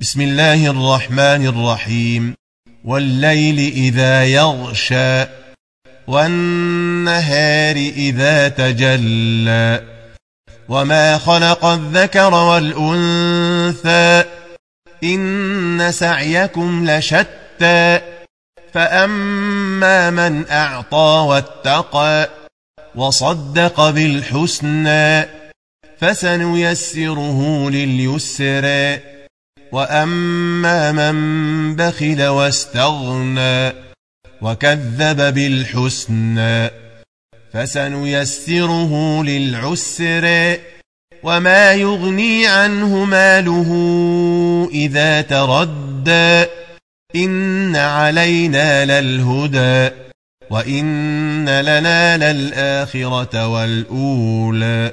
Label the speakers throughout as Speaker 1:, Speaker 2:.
Speaker 1: بسم الله الرحمن الرحيم. والليل إذا يغشى والنهار إذا تجلى وما خلق الذكر والأنثى إن سعيكم لشتى فأما من أعطى واتقى وصدق بالحسنى فسنيسره لليسرى وأما من بخل واستغنى وكذب بالحسنى فسنيسره للعسرى وما يغني عنه ماله إذا تردى إن علينا للهدى وإن لنا للآخرة والأولى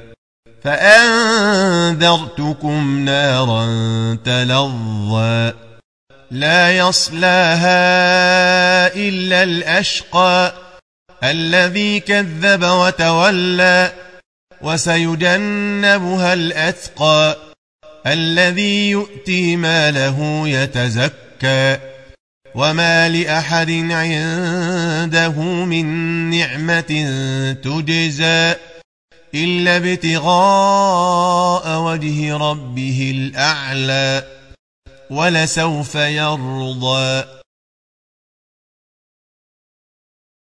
Speaker 1: فأنذرتكم نارا تلظى لا يصلاها إلا الأشقى الذي كذب وتولى وسيجنبها الأتقى الذي يؤتي ماله يتزكى وما لأحد عنده من نعمة تجزى إلا ابتغاء وجه ربه الأعلى ولسوف يرضى.